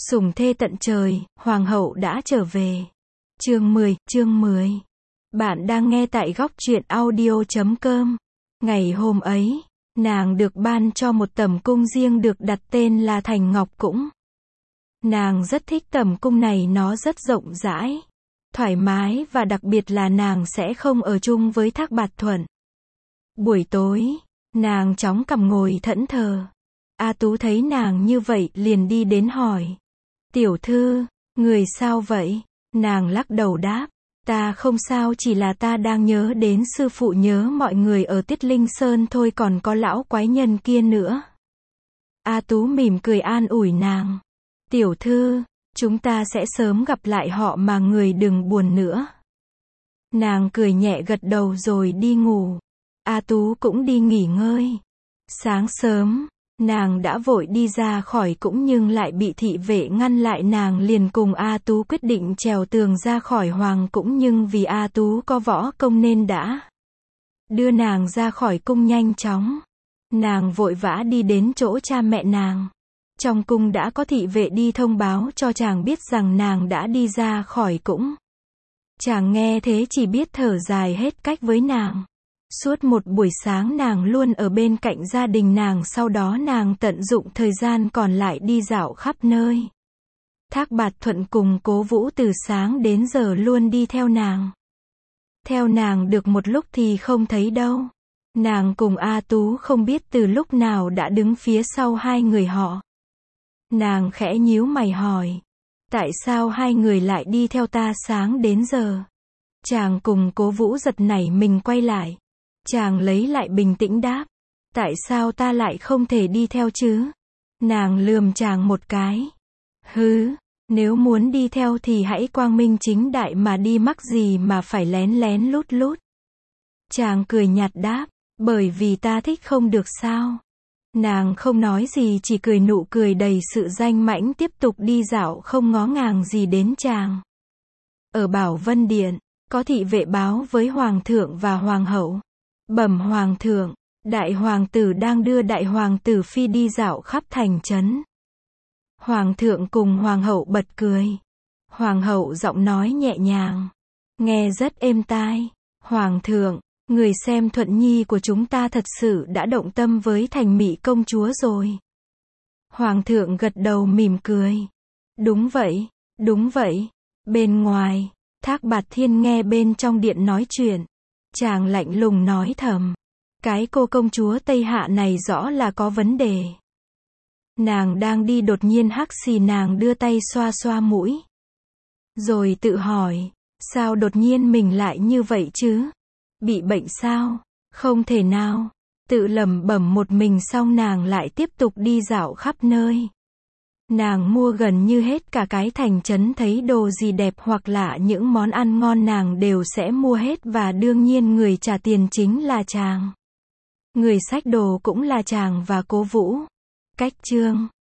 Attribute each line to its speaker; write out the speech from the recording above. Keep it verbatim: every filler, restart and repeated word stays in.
Speaker 1: Sủng thê tận trời, hoàng hậu đã trở về. Chương mười, chương mười. Bạn đang nghe tại góc truyện audio chấm com. Ngày hôm ấy, nàng được ban cho một tẩm cung riêng được đặt tên là Thành Ngọc Cũng. Nàng rất thích tẩm cung này, nó rất rộng rãi, thoải mái và đặc biệt là nàng sẽ không ở chung với Thác Bạt Thuận. Buổi tối, nàng chóng cằm ngồi thẫn thờ. A Tú thấy nàng như vậy liền đi đến hỏi. Tiểu thư, người sao vậy? Nàng lắc đầu đáp. Ta không sao, chỉ là ta đang nhớ đến sư phụ, nhớ mọi người ở Tiết Linh Sơn thôi, còn có lão quái nhân kia nữa. A Tú mỉm cười an ủi nàng. Tiểu thư, chúng ta sẽ sớm gặp lại họ mà, người đừng buồn nữa. Nàng cười nhẹ gật đầu rồi đi ngủ. A Tú cũng đi nghỉ ngơi. Sáng sớm, nàng đã vội đi ra khỏi cũng nhưng lại bị thị vệ ngăn lại, nàng liền cùng A Tú quyết định trèo tường ra khỏi hoàng cũng, nhưng vì A Tú có võ công nên đã đưa nàng ra khỏi cung nhanh chóng. Nàng vội vã đi đến chỗ cha mẹ nàng. Trong cung đã có thị vệ đi thông báo cho chàng biết rằng nàng đã đi ra khỏi cũng. Chàng nghe thế chỉ biết thở dài hết cách với nàng. Suốt một buổi sáng nàng luôn ở bên cạnh gia đình nàng, sau đó nàng tận dụng thời gian còn lại đi dạo khắp nơi. Thác Bạt Thuận cùng Cố Vũ từ sáng đến giờ luôn đi theo nàng. Theo nàng được một lúc thì không thấy đâu. Nàng cùng A Tú không biết từ lúc nào đã đứng phía sau hai người họ. Nàng khẽ nhíu mày hỏi. Tại sao hai người lại đi theo ta sáng đến giờ? Chàng cùng Cố Vũ giật nảy mình quay lại. Chàng lấy lại bình tĩnh đáp. Tại sao ta lại không thể đi theo chứ? Nàng lườm chàng một cái. Hứ, nếu muốn đi theo thì hãy quang minh chính đại mà đi, mắc gì mà phải lén lén lút lút. Chàng cười nhạt đáp. Bởi vì ta thích không được sao? Nàng không nói gì, chỉ cười nụ cười đầy sự danh mãnh, tiếp tục đi dạo không ngó ngàng gì đến chàng. Ở Bảo Vân Điện, có thị vệ báo với hoàng thượng và hoàng hậu. Bẩm hoàng thượng, đại hoàng tử đang đưa đại hoàng tử phi đi dạo khắp thành trấn. Hoàng thượng cùng hoàng hậu bật cười. Hoàng hậu giọng nói nhẹ nhàng, nghe rất êm tai. Hoàng thượng, người xem Thuận Nhi của chúng ta thật sự đã động tâm với Thành Mị công chúa rồi. Hoàng thượng gật đầu mỉm cười. Đúng vậy, đúng vậy. Bên ngoài, Thác Bạt Thiên nghe bên trong điện nói chuyện. Chàng lạnh lùng nói thầm. Cái cô công chúa Tây Hạ này rõ là có vấn đề. Nàng đang đi đột nhiên hắc xì, nàng đưa tay xoa xoa mũi. Rồi tự hỏi, sao đột nhiên mình lại như vậy chứ? Bị bệnh sao? Không thể nào. Tự lẩm bẩm một mình xong nàng lại tiếp tục đi dạo khắp nơi. Nàng mua gần như hết cả cái thành trấn, thấy đồ gì đẹp hoặc là những món ăn ngon nàng đều sẽ mua hết, và đương nhiên người trả tiền chính là chàng. Người xách đồ cũng là chàng và Cố Vũ. Cách chương